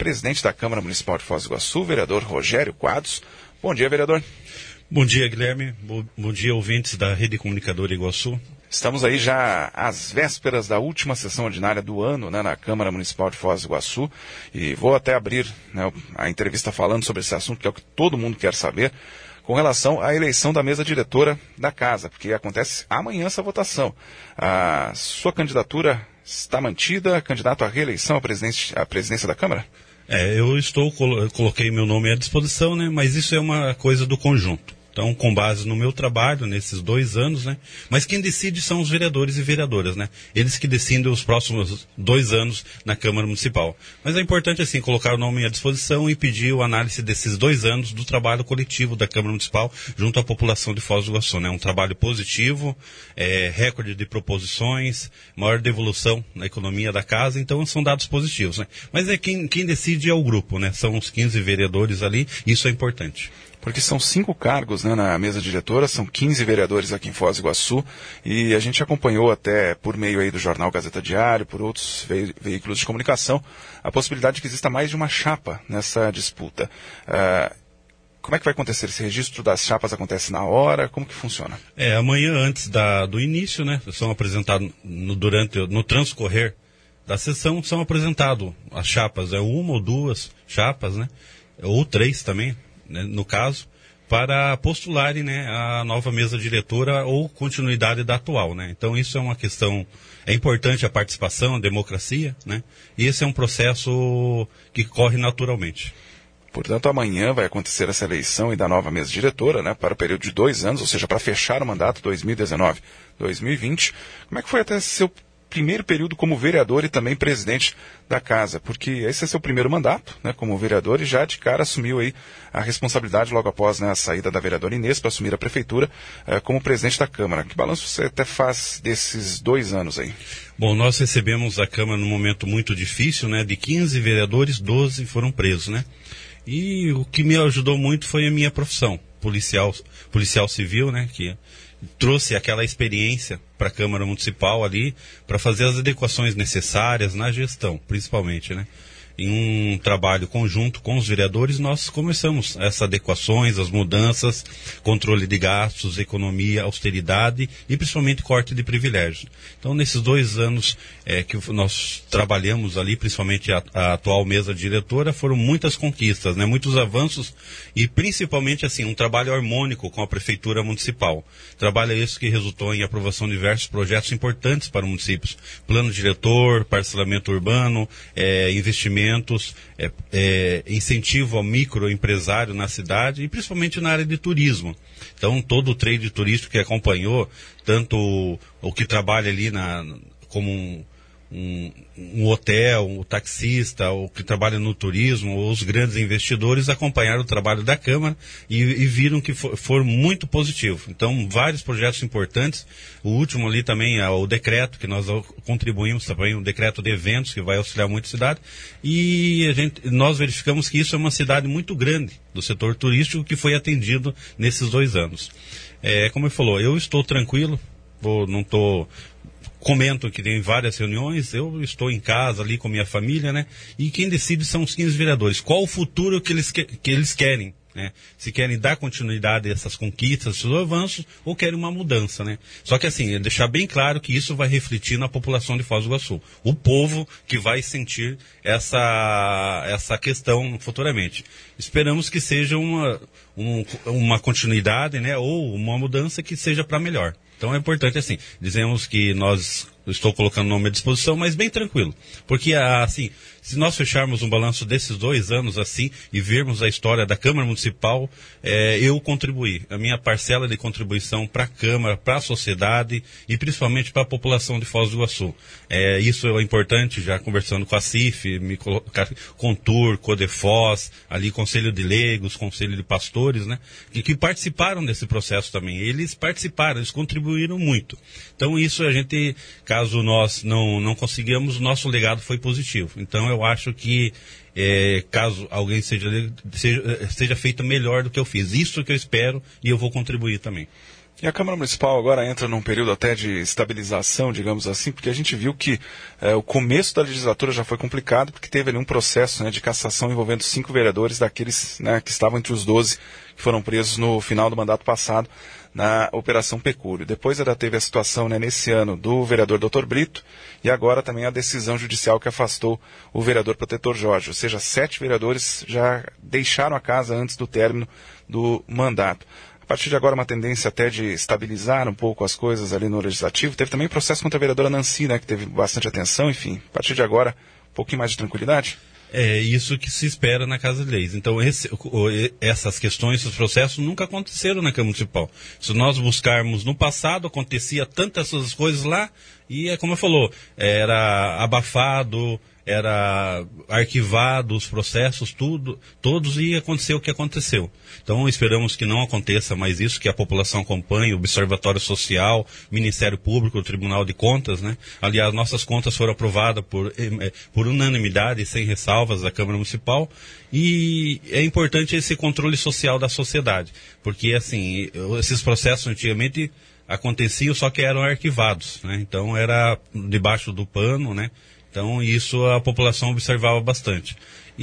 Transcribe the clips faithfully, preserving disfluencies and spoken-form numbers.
presidente da Câmara Municipal de Foz do Iguaçu, vereador Rogério Quadros. Bom dia, vereador. Bom dia, Guilherme. Bom, bom dia, ouvintes da Rede Comunicadora Iguaçu. Estamos aí já às vésperas da última sessão ordinária do ano, né, na Câmara Municipal de Foz do Iguaçu, e vou até abrir, né, a entrevista falando sobre esse assunto, que é o que todo mundo quer saber, com relação à eleição da mesa diretora da casa, porque acontece amanhã essa votação. A sua candidatura está mantida, candidato à reeleição à presidência, à presidência da Câmara? É, eu estou, coloquei meu nome à disposição, né, mas isso é uma coisa do conjunto. Então, com base no meu trabalho, nesses dois anos, né? Mas quem decide são os vereadores e vereadoras, né? Eles que decidem os próximos dois anos na Câmara Municipal. Mas é importante, assim, colocar o nome à disposição e pedir a análise desses dois anos do trabalho coletivo da Câmara Municipal junto à população de Foz do Iguaçu, né? Um trabalho positivo, é, recorde de proposições, maior devolução na economia da casa, então são dados positivos, né? Mas é quem, quem decide é o grupo, né? São os quinze vereadores ali, isso é importante. Porque são cinco cargos, né, na mesa diretora, são quinze vereadores aqui em Foz do Iguaçu, e a gente acompanhou até por meio aí do jornal Gazeta Diário, por outros ve- veículos de comunicação, a possibilidade de que exista mais de uma chapa nessa disputa. Uh, como é que vai acontecer? Esse registro das chapas acontece na hora? Como que funciona? É, amanhã antes da, do início, né, são apresentados no, durante, no transcorrer da sessão, são apresentadas as chapas, é uma ou duas chapas, né, ou três também, no caso, para postularem, né, a nova mesa diretora ou continuidade da atual, né? Então isso é uma questão, é importante a participação, a democracia, né? E esse é um processo que corre naturalmente. Portanto, amanhã vai acontecer essa eleição e da nova mesa diretora, né, para o período de dois anos, ou seja, para fechar o mandato dois mil e dezenove a dois mil e vinte. Como é que foi até seu primeiro período como vereador e também presidente da casa? Porque esse é seu primeiro mandato, né, como vereador, e já de cara assumiu aí a responsabilidade logo após, né, a saída da vereadora Inês para assumir a prefeitura eh, como presidente da Câmara. Que balanço você até faz desses dois anos aí? Bom, nós recebemos a Câmara num momento muito difícil, né, de quinze vereadores, doze foram presos, né? E o que me ajudou muito foi a minha profissão, policial, policial civil, né, que trouxe aquela experiência para a Câmara Municipal ali, para fazer as adequações necessárias na gestão, principalmente, né? Em um trabalho conjunto com os vereadores, nós começamos essas adequações, as mudanças, controle de gastos, economia, austeridade e principalmente corte de privilégios. Então, nesses dois anos é, que nós trabalhamos ali, principalmente a, a atual mesa diretora, foram muitas conquistas, né, muitos avanços e principalmente assim, um trabalho harmônico com a Prefeitura Municipal. Trabalho esse que resultou em aprovação de diversos projetos importantes para os municípios. Plano diretor, parcelamento urbano, é, investimento, É, é, incentivo ao microempresário na cidade e principalmente na área de turismo. Então, todo o trade turístico que acompanhou, tanto o, o que trabalha ali na, como um, um, um hotel, um taxista, o que trabalha no turismo, os grandes investidores acompanharam o trabalho da Câmara e, e viram que for, for muito positivo. Então, vários projetos importantes. O último ali também é o decreto, que nós contribuímos também, um decreto de eventos que vai auxiliar muito a cidade. E a gente, nós verificamos que isso é uma cidade muito grande do setor turístico que foi atendido nesses dois anos. É, como ele falou, eu estou tranquilo, vou, não estou... Comento que tem várias reuniões, eu estou em casa ali com minha família, né? E quem decide são os quinze vereadores. Qual o futuro que eles, que, que eles querem, né? Se querem dar continuidade a essas conquistas, esses avanços, ou querem uma mudança, né? Só que assim, deixar bem claro que isso vai refletir na população de Foz do Iguaçu. O povo que vai sentir essa, essa questão futuramente. Esperamos que seja uma, um, uma continuidade, né? Ou uma mudança que seja para melhor. Então é importante assim, dizemos que nós, estou colocando o nome à disposição, mas bem tranquilo. Porque assim, se nós fecharmos um balanço desses dois anos assim e vermos a história da Câmara Municipal, é, eu contribuí. A minha parcela de contribuição para a Câmara, para a sociedade e principalmente para a população de Foz do Iguaçu. É, isso é importante, já conversando com a C I F, me colocar, Contur, Codefós, ali Conselho de Leigos, Conselho de Pastores, né? Que, que participaram desse processo também. Eles participaram, eles contribuíram muito. Então isso a gente, caso nós não, não consigamos, o nosso legado foi positivo. Então eu acho que é, caso alguém seja, seja, seja feito melhor do que eu fiz. Isso que eu espero e eu vou contribuir também. E a Câmara Municipal agora entra num período até de estabilização, digamos assim, porque a gente viu que é, o começo da legislatura já foi complicado, porque teve ali um processo, né, de cassação envolvendo cinco vereadores daqueles, né, que estavam entre os doze que foram presos no final do mandato passado na Operação Pecúlio. Depois ainda teve a situação, né, nesse ano do vereador doutor Brito e agora também a decisão judicial que afastou o vereador protetor Jorge. Ou seja, sete vereadores já deixaram a casa antes do término do mandato. A partir de agora, uma tendência até de estabilizar um pouco as coisas ali no Legislativo. Teve também processo contra a vereadora Nancy, né, que teve bastante atenção. Enfim, a partir de agora, um pouquinho mais de tranquilidade. É isso que se espera na Casa de Leis. Então, esse, essas questões, esses processos nunca aconteceram na Câmara Municipal. Se nós buscarmos no passado, acontecia tantas essas coisas lá, e é como eu falou, era abafado, era arquivado os processos, tudo, todos, e aconteceu o que aconteceu. Então esperamos que não aconteça mais isso, que a população acompanhe, o Observatório Social, Ministério Público, o Tribunal de Contas, né? Aliás, nossas contas foram aprovadas por, por unanimidade, sem ressalvas, da Câmara Municipal, e é importante esse controle social da sociedade, porque assim, esses processos antigamente aconteciam, só que eram arquivados, né? Então era debaixo do pano, né? Então, isso a população observava bastante.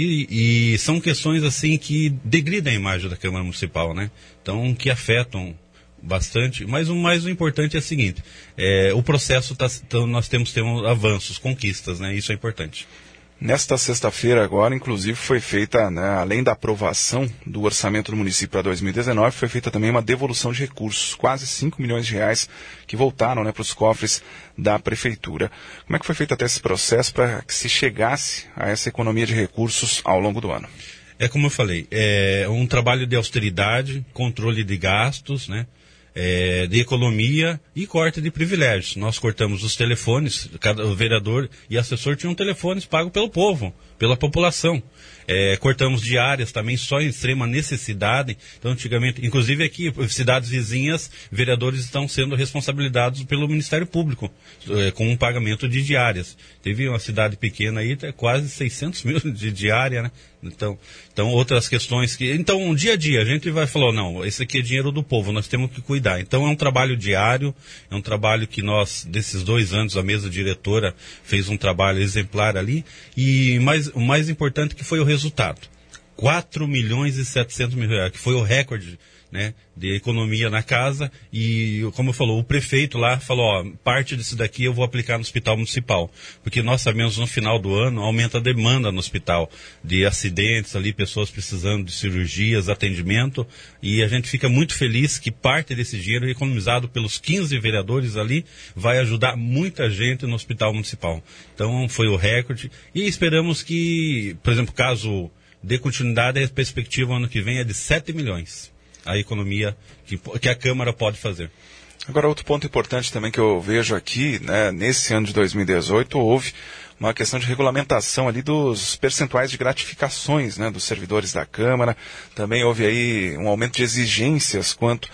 E, e são questões, assim, que degridam a imagem da Câmara Municipal, né? Então, que afetam bastante. Mas o mais importante é o seguinte, é, o processo, tá, então, nós temos, temos avanços, conquistas, né? Isso é importante. Nesta sexta-feira agora, inclusive, foi feita, né, além da aprovação do orçamento do município para dois mil e dezenove, foi feita também uma devolução de recursos, quase cinco milhões de reais que voltaram, né, para os cofres da prefeitura. Como é que foi feito até esse processo para que se chegasse a essa economia de recursos ao longo do ano? É como eu falei, é um trabalho de austeridade, controle de gastos, né? É, de economia e corte de privilégios. Nós cortamos os telefones, cada vereador e assessor tinham telefones pagos pelo povo, pela população. É, cortamos diárias também só em extrema necessidade. Então, antigamente, inclusive aqui, cidades vizinhas, vereadores estão sendo responsabilizados pelo Ministério Público, é, com um pagamento de diárias. Teve uma cidade pequena aí, quase seiscentos mil de diária, né? Então, então, outras questões que... Então, um dia a dia, a gente vai falar, não, esse aqui é dinheiro do povo, nós temos que cuidar. Então, é um trabalho diário, é um trabalho que nós, desses dois anos, a mesa diretora fez um trabalho exemplar ali, e mais, o mais importante que foi o resultado. quatro milhões e setecentos mil reais, que foi o recorde, né, de economia na casa, e como eu falou, o prefeito lá falou, ó, parte disso daqui eu vou aplicar no hospital municipal, porque nós sabemos no final do ano aumenta a demanda no hospital, de acidentes ali, pessoas precisando de cirurgias, atendimento, e a gente fica muito feliz que parte desse dinheiro economizado pelos quinze vereadores ali, vai ajudar muita gente no hospital municipal. Então foi o recorde, e esperamos que, por exemplo, caso dê continuidade, a perspectiva ano que vem é de sete milhões. A economia que, que a Câmara pode fazer. Agora, outro ponto importante também que eu vejo aqui, né, nesse ano de dois mil e dezoito, houve uma questão de regulamentação ali dos percentuais de gratificações, né, dos servidores da Câmara. Também houve aí um aumento de exigências quanto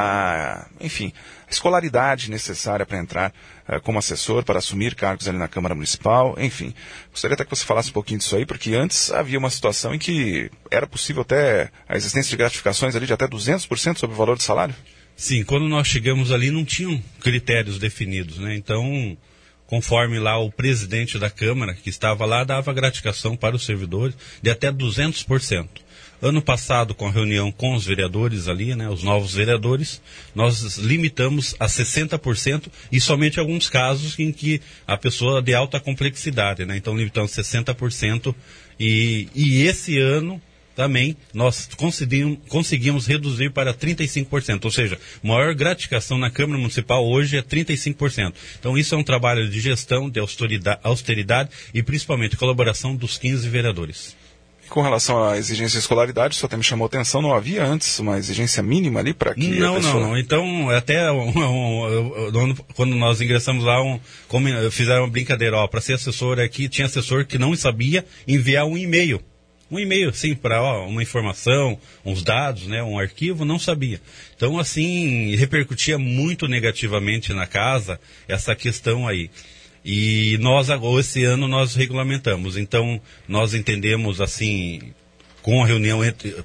a, enfim, a escolaridade necessária para entrar uh, como assessor, para assumir cargos ali na Câmara Municipal, enfim. Gostaria até que você falasse um pouquinho disso aí, porque antes havia uma situação em que era possível até a existência de gratificações ali de até duzentos por cento sobre o valor do salário? Sim, quando nós chegamos ali não tinham critérios definidos, né? Então, conforme lá o presidente da Câmara, que estava lá, dava gratificação para os servidores de até duzentos por cento. Ano passado, com a reunião com os vereadores ali, né, os novos vereadores, nós limitamos a sessenta por cento e somente alguns casos em que a pessoa é de alta complexidade, né? Então limitamos sessenta por cento e, e esse ano também nós conseguimos, conseguimos reduzir para trinta e cinco por cento, ou seja, maior gratificação na Câmara Municipal hoje é trinta e cinco por cento. Então isso é um trabalho de gestão, de austeridade, austeridade e principalmente colaboração dos quinze vereadores. Com relação à exigência de escolaridade, só até me chamou a atenção, não havia antes uma exigência mínima ali para que não, a pessoa... Não, não, então até um, um, um, quando nós ingressamos lá, um, como, fizeram uma brincadeira, ó, para ser assessor aqui, tinha assessor que não sabia enviar um e-mail. Um e-mail, sim, para uma informação, uns dados, né, um arquivo, não sabia. Então, assim, repercutia muito negativamente na casa essa questão aí. E nós, esse ano, nós regulamentamos. Então, nós entendemos, assim, com a reunião entre...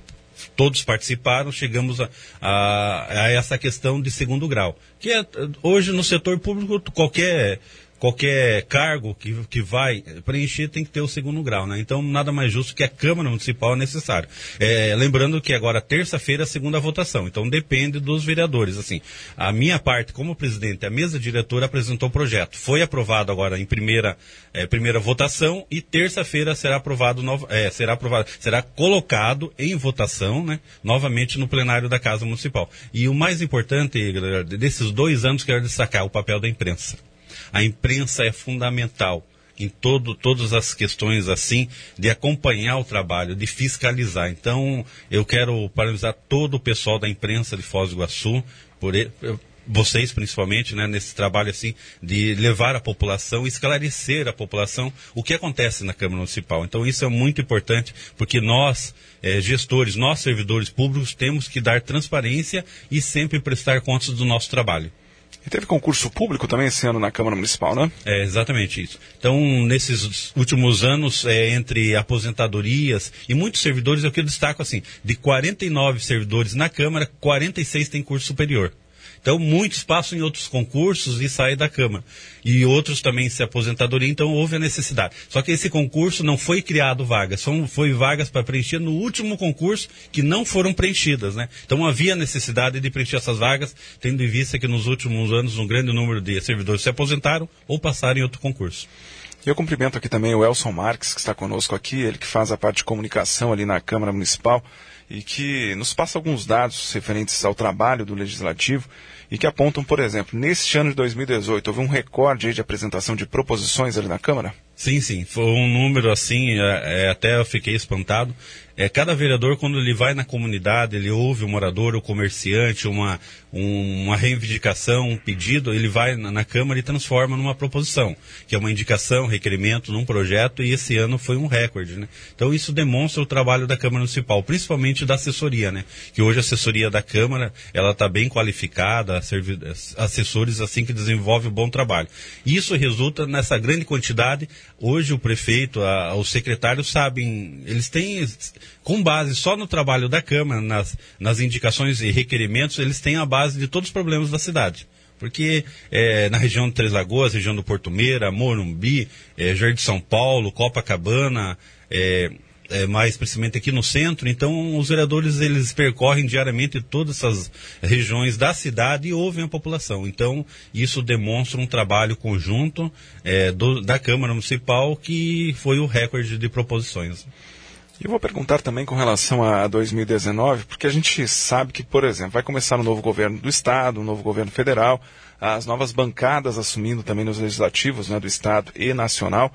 todos participaram, chegamos a, a, a essa questão de segundo grau. Que é, hoje no setor público, qualquer... Qualquer cargo que, que vai preencher tem que ter o segundo grau, né? Então, nada mais justo que a Câmara Municipal é necessário. É, lembrando que agora, terça-feira, é a segunda votação. Então, depende dos vereadores. Assim, a minha parte, como presidente, a mesa diretora apresentou o projeto. Foi aprovado agora em primeira, é, primeira votação e terça-feira será aprovado, novo, é, será aprovado, será colocado em votação, né? Novamente no plenário da Casa Municipal. E o mais importante, galera, desses dois anos, quero destacar o papel da imprensa. A imprensa é fundamental em todo, todas as questões assim, de acompanhar o trabalho, de fiscalizar. Então, eu quero parabenizar todo o pessoal da imprensa de Foz do Iguaçu, por ele, vocês principalmente, né, nesse trabalho assim, de levar a população, esclarecer a população o que acontece na Câmara Municipal. Então, isso é muito importante, porque nós, eh, gestores, nós servidores públicos, temos que dar transparência e sempre prestar contas do nosso trabalho. E teve concurso público também esse ano na Câmara Municipal, né? É, exatamente isso. Então, nesses últimos anos, é, entre aposentadorias e muitos servidores, eu que destaco assim, de quarenta e nove servidores na Câmara, quarenta e seis têm curso superior. Então, muitos passam em outros concursos e saem da Câmara. E outros também se aposentadoria, então houve a necessidade. Só que esse concurso não foi criado vagas, são, foi vagas para preencher no último concurso que não foram preenchidas, né? Então havia necessidade de preencher essas vagas, tendo em vista que nos últimos anos um grande número de servidores se aposentaram ou passaram em outro concurso. Eu cumprimento aqui também o Elson Marques, que está conosco aqui, ele que faz a parte de comunicação ali na Câmara Municipal e que nos passa alguns dados referentes ao trabalho do Legislativo e que apontam, por exemplo, neste ano de dois mil e dezoito, houve um recorde aí de apresentação de proposições ali na Câmara? Sim, sim, foi um número assim, é, é, até eu fiquei espantado. É, cada vereador, quando ele vai na comunidade, ele ouve o morador, o comerciante, uma, um, uma reivindicação, um pedido, ele vai na, na Câmara e transforma numa proposição, que é uma indicação, requerimento, num projeto, e esse ano foi um recorde, né? Então isso demonstra o trabalho da Câmara Municipal, principalmente da assessoria, né? Que hoje a assessoria da Câmara, ela está bem qualificada, servi- assessores assim que desenvolvem um bom trabalho. E isso resulta nessa grande quantidade. Hoje o prefeito, a, os secretários sabem, eles têm, com base só no trabalho da Câmara, nas, nas indicações e requerimentos, eles têm a base de todos os problemas da cidade. Porque é, na região de Três Lagoas, região do Porto Meira, Morumbi, é, Jardim de São Paulo, Copacabana, é, é, mais precisamente aqui no centro, então os vereadores eles percorrem diariamente todas essas regiões da cidade e ouvem a população. Então isso demonstra um trabalho conjunto é, do, da Câmara Municipal que foi o recorde de proposições. E eu vou perguntar também com relação a dois mil e dezenove, porque a gente sabe que, por exemplo, vai começar um novo governo do Estado, um novo governo federal, as novas bancadas assumindo também nos legislativos, né, do Estado e nacional,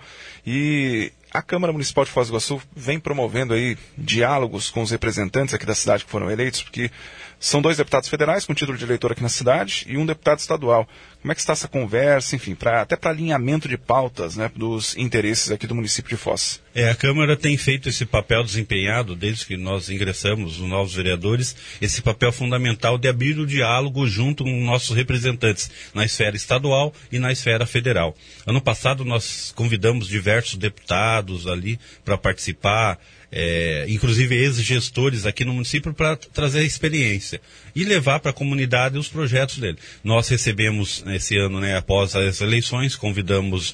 e a Câmara Municipal de Foz do Iguaçu vem promovendo aí diálogos com os representantes aqui da cidade que foram eleitos, porque são dois deputados federais com título de eleitor aqui na cidade e um deputado estadual. Como é que está essa conversa, enfim, pra, até para alinhamento de pautas, né, dos interesses aqui do município de Foz? É, a Câmara tem feito esse papel desempenhado, desde que nós ingressamos, os novos vereadores, esse papel fundamental de abrir o diálogo junto com nossos representantes na esfera estadual e na esfera federal. Ano passado nós convidamos diversos deputados ali para participar, É, inclusive ex-gestores aqui no município, para trazer a experiência e levar para a comunidade os projetos dele. Nós recebemos esse ano, né, após as eleições, convidamos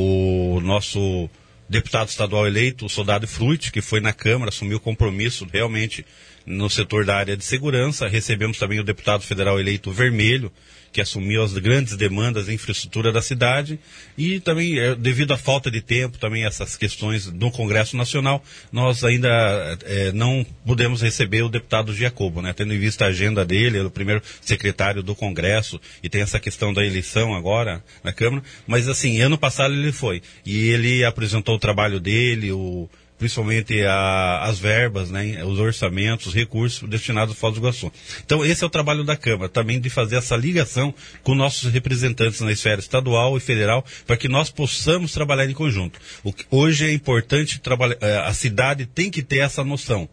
o nosso deputado estadual eleito, o Soldado Fruit, que foi na Câmara, assumiu o compromisso realmente no setor da área de segurança. Recebemos também o deputado federal eleito Vermelho, que assumiu as grandes demandas de infraestrutura da cidade, e também, devido à falta de tempo, também essas questões no Congresso Nacional, nós ainda é, não pudemos receber o deputado Giacobo, né? Tendo em vista a agenda dele, ele é o primeiro secretário do Congresso, e tem essa questão da eleição agora na Câmara, mas assim, ano passado ele foi, e ele apresentou o trabalho dele, o principalmente a, as verbas, né, os orçamentos, os recursos destinados ao Foz do Iguaçu. Então, esse é o trabalho da Câmara, também de fazer essa ligação com nossos representantes na esfera estadual e federal, para que nós possamos trabalhar em conjunto. O que hoje é importante trabalhar, a cidade tem que ter essa noção.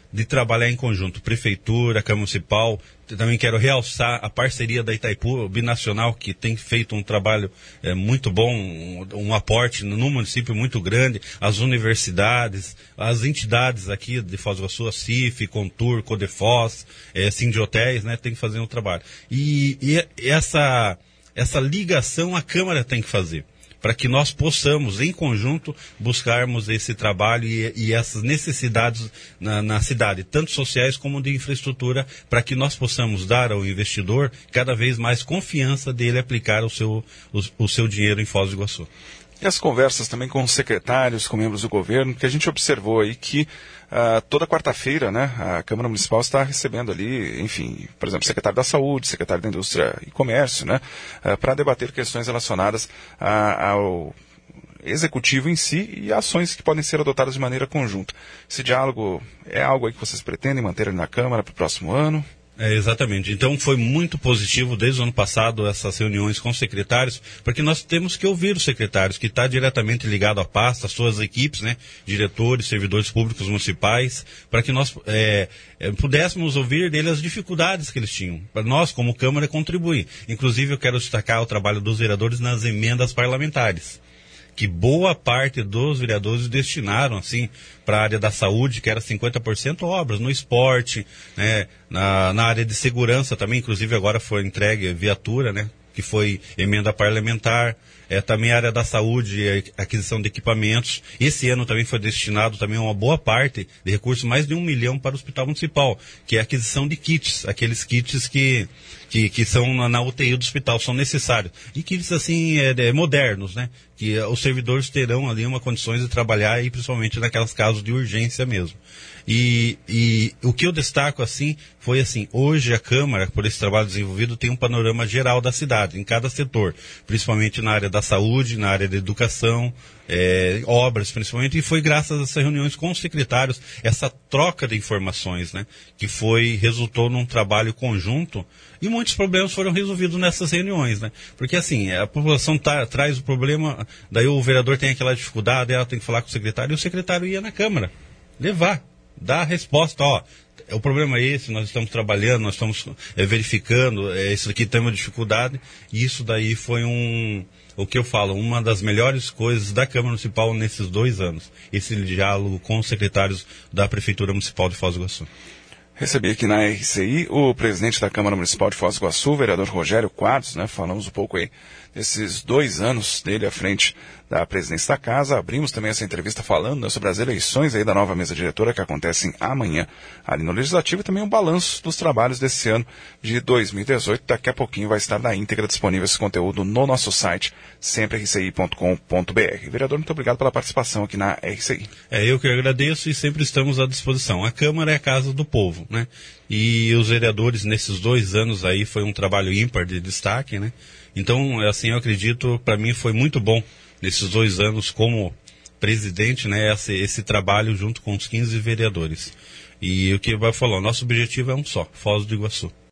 de trabalhar em conjunto, Prefeitura, Câmara Municipal. Também quero realçar a parceria da Itaipu Binacional, que tem feito um trabalho é, muito bom, um, um aporte no município muito grande, as universidades, as entidades aqui de Foz do Iguaçu, a C I F, Contur, Codefós, é, Sindhotéis, né, tem que fazer um trabalho. E, e essa, essa ligação a Câmara tem que fazer, para que nós possamos, em conjunto, buscarmos esse trabalho e, e essas necessidades na, na cidade, tanto sociais como de infraestrutura, para que nós possamos dar ao investidor cada vez mais confiança dele aplicar o seu, o, o seu dinheiro em Foz do Iguaçu. E as conversas também com os secretários, com membros do governo, que a gente observou aí que uh, toda quarta-feira, né, a Câmara Municipal está recebendo ali, enfim, por exemplo, secretário da Saúde, secretário da Indústria e Comércio, né, uh, para debater questões relacionadas a, ao executivo em si e ações que podem ser adotadas de maneira conjunta. Esse diálogo é algo aí que vocês pretendem manter ali na Câmara para o próximo ano? É, exatamente. Então foi muito positivo desde o ano passado essas reuniões com os secretários, porque nós temos que ouvir os secretários, que está diretamente ligado à pasta, às suas equipes, né, diretores, servidores públicos municipais, para que nós é, é, pudéssemos ouvir deles as dificuldades que eles tinham, para nós, como Câmara, contribuir. Inclusive eu quero destacar o trabalho dos vereadores nas emendas parlamentares, que boa parte dos vereadores destinaram, assim, para a área da saúde, que era cinquenta por cento obras, no esporte, né, na, na área de segurança também, inclusive agora foi entregue viatura, né, que foi emenda parlamentar, é, também a área da saúde, a aquisição de equipamentos. Esse ano também foi destinado também uma boa parte de recursos, mais de um milhão para o Hospital Municipal, que é a aquisição de kits, aqueles kits que, que, que são na, na U T I do hospital, são necessários. E kits, assim, é, é, modernos, né? Que os servidores terão ali uma condições de trabalhar, e principalmente naquelas casos de urgência mesmo. E, e o que eu destaco, assim, foi assim, hoje a Câmara, por esse trabalho desenvolvido, tem um panorama geral da cidade, em cada setor, principalmente na área da saúde, na área da educação, é, obras principalmente, e foi graças a essas reuniões com os secretários, essa troca de informações, né, que foi, resultou num trabalho conjunto, e muitos problemas foram resolvidos nessas reuniões, né, porque assim, a população tá, traz o problema, daí o vereador tem aquela dificuldade, ela tem que falar com o secretário, e o secretário ia na Câmara, levar, dar a resposta, ó, o problema é esse, nós estamos trabalhando, nós estamos é, verificando, é, isso aqui tem uma dificuldade, e isso daí foi um, o que eu falo, uma das melhores coisas da Câmara Municipal nesses dois anos, esse diálogo com os secretários da Prefeitura Municipal de Foz do Iguaçu. Recebi aqui na R C I o presidente da Câmara Municipal de Foz do Iguaçu, o vereador Rogério Quadros, né? Falamos um pouco aí desses dois anos dele à frente da presidência da casa. Abrimos também essa entrevista falando, né, sobre as eleições aí da nova mesa diretora que acontecem amanhã ali no Legislativo, e também um balanço dos trabalhos desse ano de dois mil e dezoito. Daqui a pouquinho vai estar na íntegra disponível esse conteúdo no nosso site, sempre r c i ponto com ponto b r. Vereador, muito obrigado pela participação aqui na R C I. É, eu que agradeço, e sempre estamos à disposição. A Câmara é a casa do povo, né? E os vereadores nesses dois anos aí foi um trabalho ímpar de destaque, né? Então, assim, eu acredito, para mim foi muito bom nesses dois anos como presidente, né, esse, esse trabalho junto com os quinze vereadores. E o que vai falar, o nosso objetivo é um só, Foz do Iguaçu.